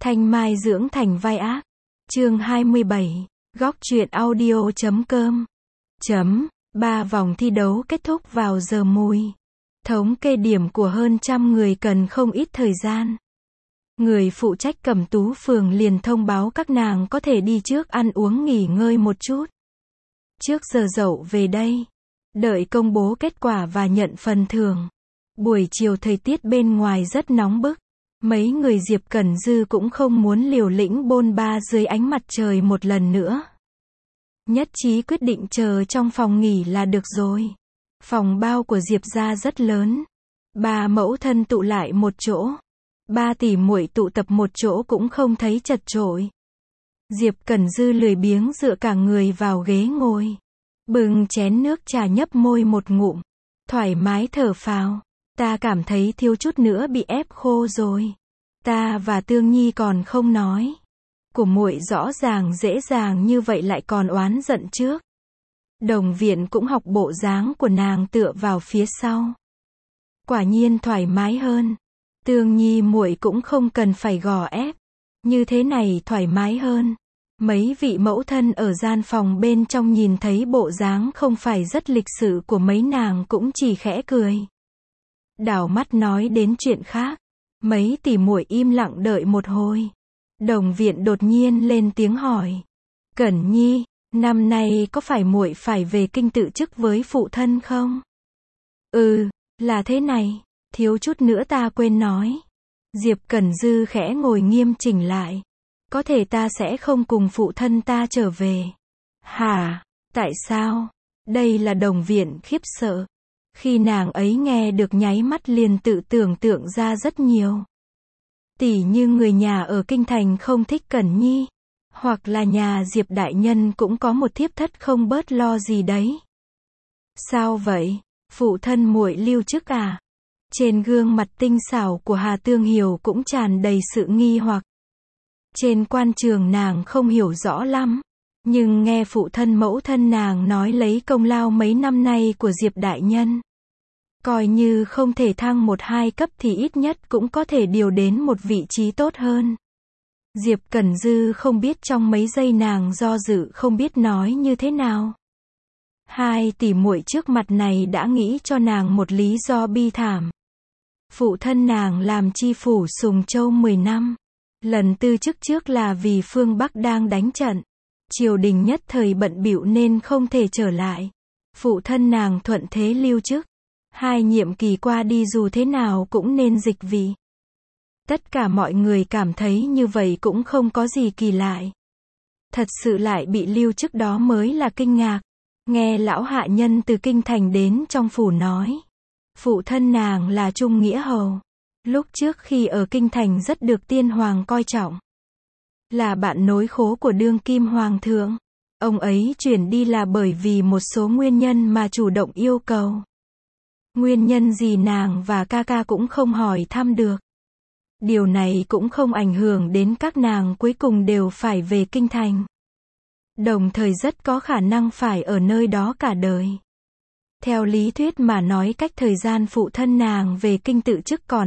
Thanh Mai dưỡng thành vai ác. Chương 27. Góc truyện audio.com. 3 vòng thi đấu kết thúc vào giờ mùi. Thống kê điểm của hơn 100 người cần không ít thời gian. Người phụ trách Cẩm Tú phường liền thông báo các nàng có thể đi trước ăn uống nghỉ ngơi một chút. Trước giờ dậu về đây. Đợi công bố kết quả và nhận phần thưởng. Buổi chiều thời tiết bên ngoài rất nóng bức. Mấy người Diệp Cẩn Dư cũng không muốn liều lĩnh bôn ba dưới ánh mặt trời một lần nữa. Nhất trí quyết định chờ trong phòng nghỉ là được rồi. Phòng bao của Diệp gia rất lớn. 3 mẫu thân tụ lại một chỗ. 3 tỷ muội tụ tập một chỗ cũng không thấy chật chội. Diệp Cẩn Dư lười biếng dựa cả người vào ghế ngồi. Bưng chén nước trà nhấp môi một ngụm. Thoải mái thở phào. Ta cảm thấy thiếu chút nữa bị ép khô rồi. Ta và Tương Nhi còn không nói. Của muội rõ ràng dễ dàng như vậy lại còn oán giận trước. Đồng Viện cũng học bộ dáng của nàng tựa vào phía sau. Quả nhiên thoải mái hơn. Tương Nhi muội cũng không cần phải gò ép. Như thế này thoải mái hơn. Mấy vị mẫu thân ở gian phòng bên trong nhìn thấy bộ dáng không phải rất lịch sự của mấy nàng cũng chỉ khẽ cười. Đảo mắt nói đến chuyện khác. Mấy tỷ muội im lặng đợi một hồi. Đồng Viện đột nhiên lên tiếng hỏi. Cẩn Nhi, năm nay có phải muội phải về kinh tự chức với phụ thân không? Ừ, là thế này, thiếu chút nữa ta quên nói. Diệp Cẩn Dư khẽ ngồi nghiêm chỉnh lại. Có thể ta sẽ không cùng phụ thân ta trở về. Hả? Tại sao? Đây là Đồng Viện khiếp sợ. Khi nàng ấy nghe được nháy mắt liền tự tưởng tượng ra rất nhiều. Tỉ như người nhà ở kinh thành không thích Cẩn Nhi. Hoặc là nhà Diệp đại nhân cũng có một thiếp thất không bớt lo gì đấy. Sao vậy? Phụ thân muội lưu chức à? Trên gương mặt tinh xảo của Hà Tương Hiểu cũng tràn đầy sự nghi hoặc. Trên quan trường nàng không hiểu rõ lắm. Nhưng nghe phụ thân mẫu thân nàng nói lấy công lao mấy năm nay của Diệp đại nhân. Coi như không thể thăng 1-2 cấp thì ít nhất cũng có thể điều đến một vị trí tốt hơn. Diệp Cẩn Dư không biết trong mấy giây nàng do dự không biết nói như thế nào. 2 tỷ muội trước mặt này đã nghĩ cho nàng một lý do bi thảm. Phụ thân nàng làm chi phủ Sùng Châu 10 năm. Lần tư chức trước là vì phương Bắc đang đánh trận. Triều đình nhất thời bận bịu nên không thể trở lại. Phụ thân nàng thuận thế lưu chức. 2 nhiệm kỳ qua đi dù thế nào cũng nên dịch vị. Tất cả mọi người cảm thấy như vậy cũng không có gì kỳ lạ. Thật sự lại bị lưu chức đó mới là kinh ngạc. Nghe lão hạ nhân từ kinh thành đến trong phủ nói. Phụ thân nàng là Trung Nghĩa Hầu. Lúc trước khi ở kinh thành rất được tiên hoàng coi trọng. Là bạn nối khố của đương kim hoàng thượng. Ông ấy chuyển đi là bởi vì một số nguyên nhân mà chủ động yêu cầu. Nguyên nhân gì nàng và ca ca cũng không hỏi thăm được. Điều này cũng không ảnh hưởng đến các nàng cuối cùng đều phải về kinh thành. Đồng thời rất có khả năng phải ở nơi đó cả đời. Theo lý thuyết mà nói cách thời gian phụ thân nàng về kinh tự chức còn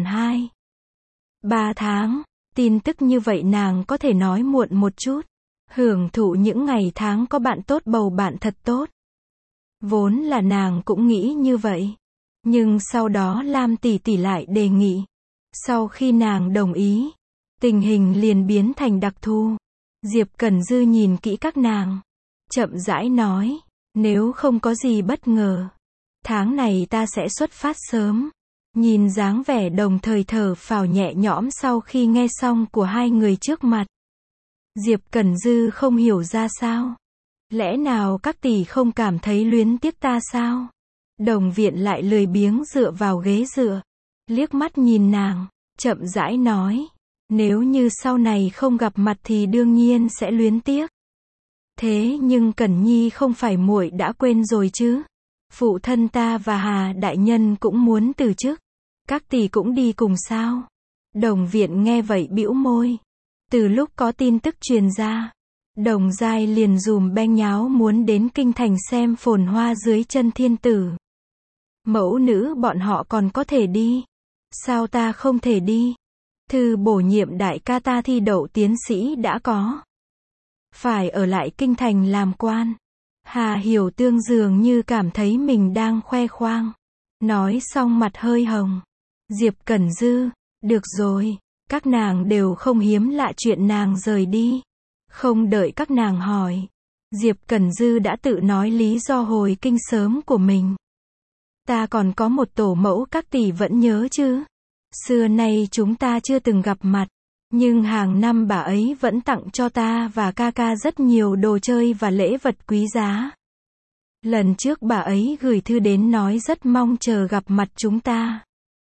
2-3 tháng. Tin tức như vậy nàng có thể nói muộn một chút. Hưởng thụ những ngày tháng có bạn tốt bầu bạn thật tốt. Vốn là nàng cũng nghĩ như vậy. Nhưng sau đó Lam tỷ tỷ lại đề nghị. Sau khi nàng đồng ý, tình hình liền biến thành đặc thù. Diệp Cẩn Dư nhìn kỹ các nàng. Chậm rãi nói, nếu không có gì bất ngờ. Tháng này ta sẽ xuất phát sớm. Nhìn dáng vẻ đồng thời thở phào nhẹ nhõm sau khi nghe xong của 2 người trước mặt. Diệp Cẩn Dư không hiểu ra sao. Lẽ nào các tỷ không cảm thấy luyến tiếc ta sao? Đồng Viện lại lười biếng dựa vào ghế dựa. Liếc mắt nhìn nàng, chậm rãi nói. Nếu như sau này không gặp mặt thì đương nhiên sẽ luyến tiếc. Thế nhưng Cẩn Nhi không phải muội đã quên rồi chứ? Phụ thân ta và Hà đại nhân cũng muốn từ chức. Các tỷ cũng đi cùng sao? Đồng Viện nghe vậy bĩu môi. Từ lúc có tin tức truyền ra, Đồng Giai liền dùm beng nháo muốn đến kinh thành xem phồn hoa dưới chân thiên tử. Mẫu nữ bọn họ còn có thể đi. Sao ta không thể đi? Thư bổ nhiệm đại ca ta thi đậu tiến sĩ đã có. Phải ở lại kinh thành làm quan. Hà Hiểu Tương dường như cảm thấy mình đang khoe khoang. Nói xong mặt hơi hồng. Diệp Cẩn Dư, được rồi, các nàng đều không hiếm lạ chuyện nàng rời đi. Không đợi các nàng hỏi, Diệp Cẩn Dư đã tự nói lý do hồi kinh sớm của mình. Ta còn có một tổ mẫu các tỷ vẫn nhớ chứ. Xưa nay chúng ta chưa từng gặp mặt, nhưng hàng năm bà ấy vẫn tặng cho ta và ca ca rất nhiều đồ chơi và lễ vật quý giá. Lần trước bà ấy gửi thư đến nói rất mong chờ gặp mặt chúng ta.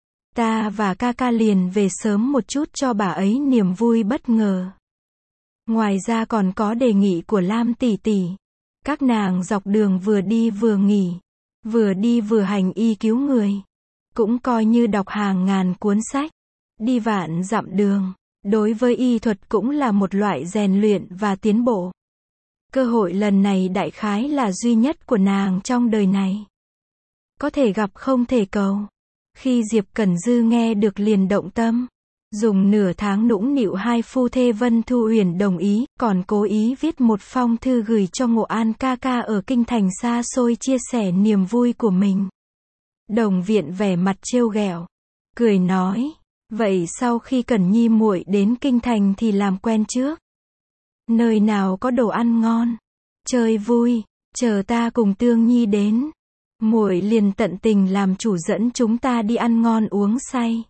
Ta và ca ca liền về sớm một chút cho bà ấy niềm vui bất ngờ. Ngoài ra còn có đề nghị của Lam tỷ tỷ. Các nàng dọc đường vừa đi vừa nghỉ, vừa đi vừa hành y cứu người. Cũng coi như đọc hàng ngàn cuốn sách, đi vạn dặm đường. Đối với y thuật cũng là một loại rèn luyện và tiến bộ. Cơ hội lần này đại khái là duy nhất của nàng trong đời này. Có thể gặp không thể cầu. Khi Diệp Cẩn Dư nghe được liền động tâm. Dùng nửa tháng nũng nịu hai phu thê Vân Thu Uyển đồng ý, còn cố ý viết một phong thư gửi cho Ngộ An ca ca ở kinh thành xa xôi chia sẻ niềm vui của mình. Đồng Viện vẻ mặt trêu ghẹo, cười nói, vậy sau khi Cẩn Nhi muội đến kinh thành thì làm quen trước. Nơi nào có đồ ăn ngon, chơi vui, chờ ta cùng Tương Nhi đến. Muội liền tận tình làm chủ dẫn chúng ta đi ăn ngon uống say.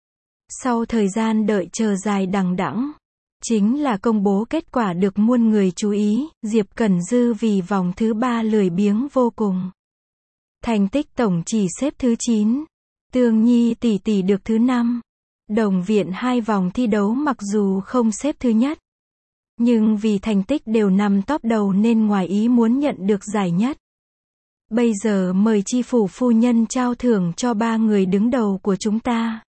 Sau thời gian đợi chờ dài đằng đẵng, chính là công bố kết quả được muôn người chú ý, Diệp Cẩn Dư vì vòng thứ 3 lười biếng vô cùng. Thành tích tổng chỉ xếp thứ 9, Tương Nhi tỷ tỷ được thứ 5. Đồng Viện 2 vòng thi đấu mặc dù không xếp thứ nhất, nhưng vì thành tích đều nằm top đầu nên ngoài ý muốn nhận được giải nhất. Bây giờ mời chi phủ phu nhân trao thưởng cho 3 người đứng đầu của chúng ta.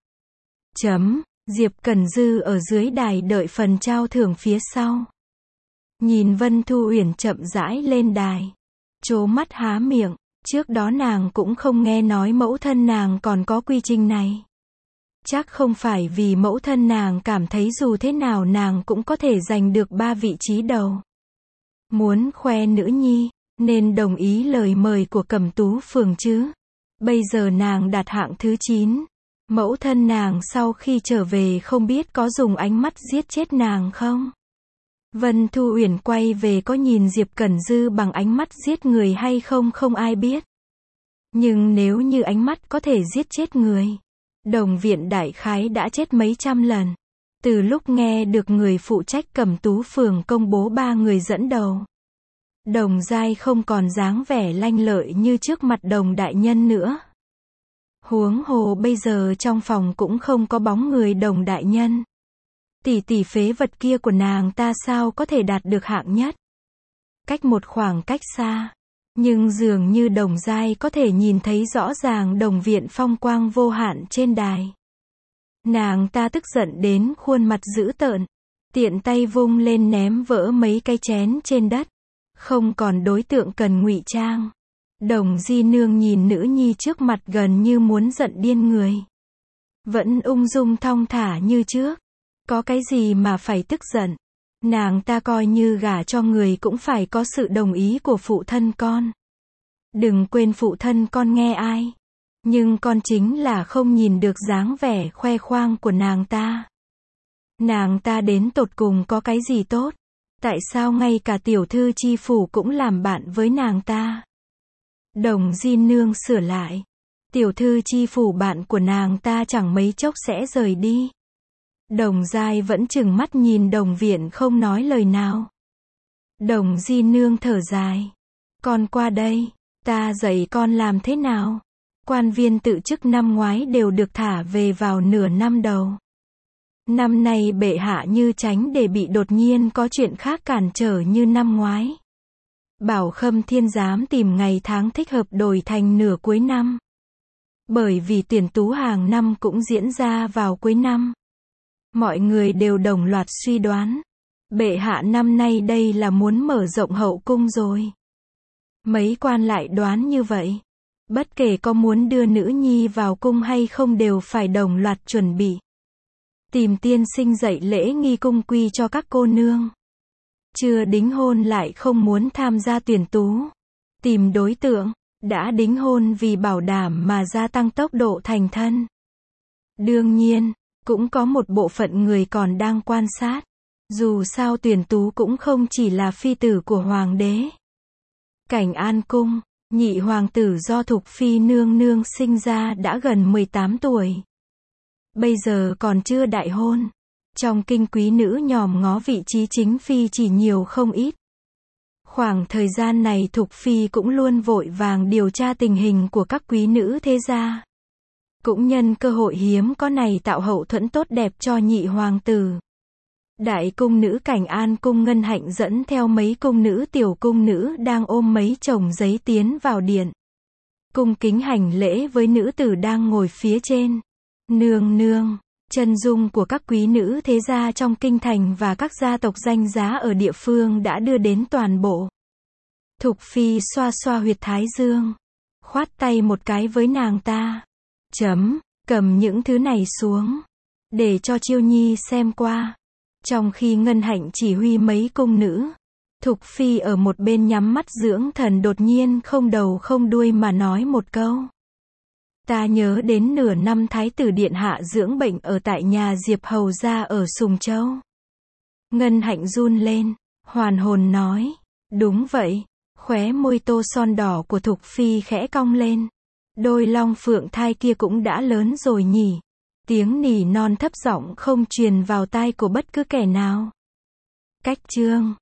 Diệp Cẩn Dư ở dưới đài đợi phần trao thưởng phía sau. Nhìn Vân Thu Uyển chậm rãi lên đài. Trố mắt há miệng, trước đó nàng cũng không nghe nói mẫu thân nàng còn có quy trình này. Chắc không phải vì mẫu thân nàng cảm thấy dù thế nào nàng cũng có thể giành được 3 vị trí đầu. Muốn khoe nữ nhi, nên đồng ý lời mời của Cẩm Tú Phường chứ. Bây giờ nàng đạt hạng thứ 9. Mẫu thân nàng sau khi trở về không biết có dùng ánh mắt giết chết nàng không? Vân Thu Uyển quay về có nhìn Diệp Cẩn Dư bằng ánh mắt giết người hay không không ai biết. Nhưng nếu như ánh mắt có thể giết chết người, Đồng Viện đại khái đã chết mấy trăm lần. Từ lúc nghe được người phụ trách Cẩm Tú Phường công bố 3 người dẫn đầu, Đồng Giai không còn dáng vẻ lanh lợi như trước mặt Đồng đại nhân nữa. Huống hồ bây giờ trong phòng cũng không có bóng người Đồng đại nhân. Tỷ tỷ phế vật kia của nàng ta sao có thể đạt được hạng nhất. Cách một khoảng cách xa, nhưng dường như Đồng Giai có thể nhìn thấy rõ ràng Đồng Viện phong quang vô hạn trên đài. Nàng ta tức giận đến khuôn mặt dữ tợn, tiện tay vung lên ném vỡ mấy cái chén trên đất. Không còn đối tượng cần ngụy trang. Đồng Di Nương nhìn nữ nhi trước mặt gần như muốn giận điên người. Vẫn ung dung thong thả như trước. Có cái gì mà phải tức giận. Nàng ta coi như gả cho người cũng phải có sự đồng ý của phụ thân con. Đừng quên phụ thân con nghe ai. Nhưng con chính là không nhìn được dáng vẻ khoe khoang của nàng ta. Nàng ta đến tột cùng có cái gì tốt? Tại sao ngay cả tiểu thư chi phủ cũng làm bạn với nàng ta? Đồng Di Nương sửa lại. Tiểu thư chi phủ bạn của nàng ta chẳng mấy chốc sẽ rời đi. Đồng Giai vẫn trừng mắt nhìn Đồng Viện không nói lời nào. Đồng Di Nương thở dài. Con qua đây, ta dạy con làm thế nào? Quan viên tự chức năm ngoái đều được thả về vào nửa năm đầu. Năm nay bệ hạ như tránh để bị đột nhiên có chuyện khác cản trở như năm ngoái. Bảo Khâm Thiên dám tìm ngày tháng thích hợp đổi thành nửa cuối năm. Bởi vì tuyển tú hàng năm cũng diễn ra vào cuối năm. Mọi người đều đồng loạt suy đoán. Bệ hạ năm nay đây là muốn mở rộng hậu cung rồi. Mấy quan lại đoán như vậy. Bất kể có muốn đưa nữ nhi vào cung hay không đều phải đồng loạt chuẩn bị. Tìm tiên sinh dạy lễ nghi cung quy cho các cô nương. Chưa đính hôn lại không muốn tham gia tuyển tú. Tìm đối tượng. Đã đính hôn vì bảo đảm mà gia tăng tốc độ thành thân. Đương nhiên, cũng có một bộ phận người còn đang quan sát. Dù sao tuyển tú cũng không chỉ là phi tử của hoàng đế. Cảnh An Cung, nhị hoàng tử do Thục Phi nương nương sinh ra đã gần 18 tuổi. Bây giờ còn chưa đại hôn. Trong kinh quý nữ nhòm ngó vị trí chính phi chỉ nhiều không ít. Khoảng thời gian này Thục Phi cũng luôn vội vàng điều tra tình hình của các quý nữ thế gia. Cũng nhân cơ hội hiếm có này tạo hậu thuẫn tốt đẹp cho nhị hoàng tử. Đại cung nữ Cảnh An Cung Ngân Hạnh dẫn theo mấy cung nữ tiểu cung nữ đang ôm mấy chồng giấy tiến vào điện. Cung kính hành lễ với nữ tử đang ngồi phía trên. Nương nương, chân dung của các quý nữ thế gia trong kinh thành và các gia tộc danh giá ở địa phương đã đưa đến toàn bộ. Thục Phi xoa xoa huyệt thái dương. Khoát tay một cái với nàng ta. Cầm những thứ này xuống. Để cho Chiêu Nhi xem qua. Trong khi Ngân Hạnh chỉ huy mấy cung nữ, Thục Phi ở một bên nhắm mắt dưỡng thần đột nhiên không đầu không đuôi mà nói một câu. Ta nhớ đến nửa năm Thái tử Điện Hạ dưỡng bệnh ở tại nhà Diệp Hầu gia ở Sùng Châu. Ngân Hạnh run lên, hoàn hồn nói. Đúng vậy. Khóe môi tô son đỏ của Thục Phi khẽ cong lên. Đôi long phượng thai kia cũng đã lớn rồi nhỉ. Tiếng nỉ non thấp giọng không truyền vào tai của bất cứ kẻ nào. Cách chương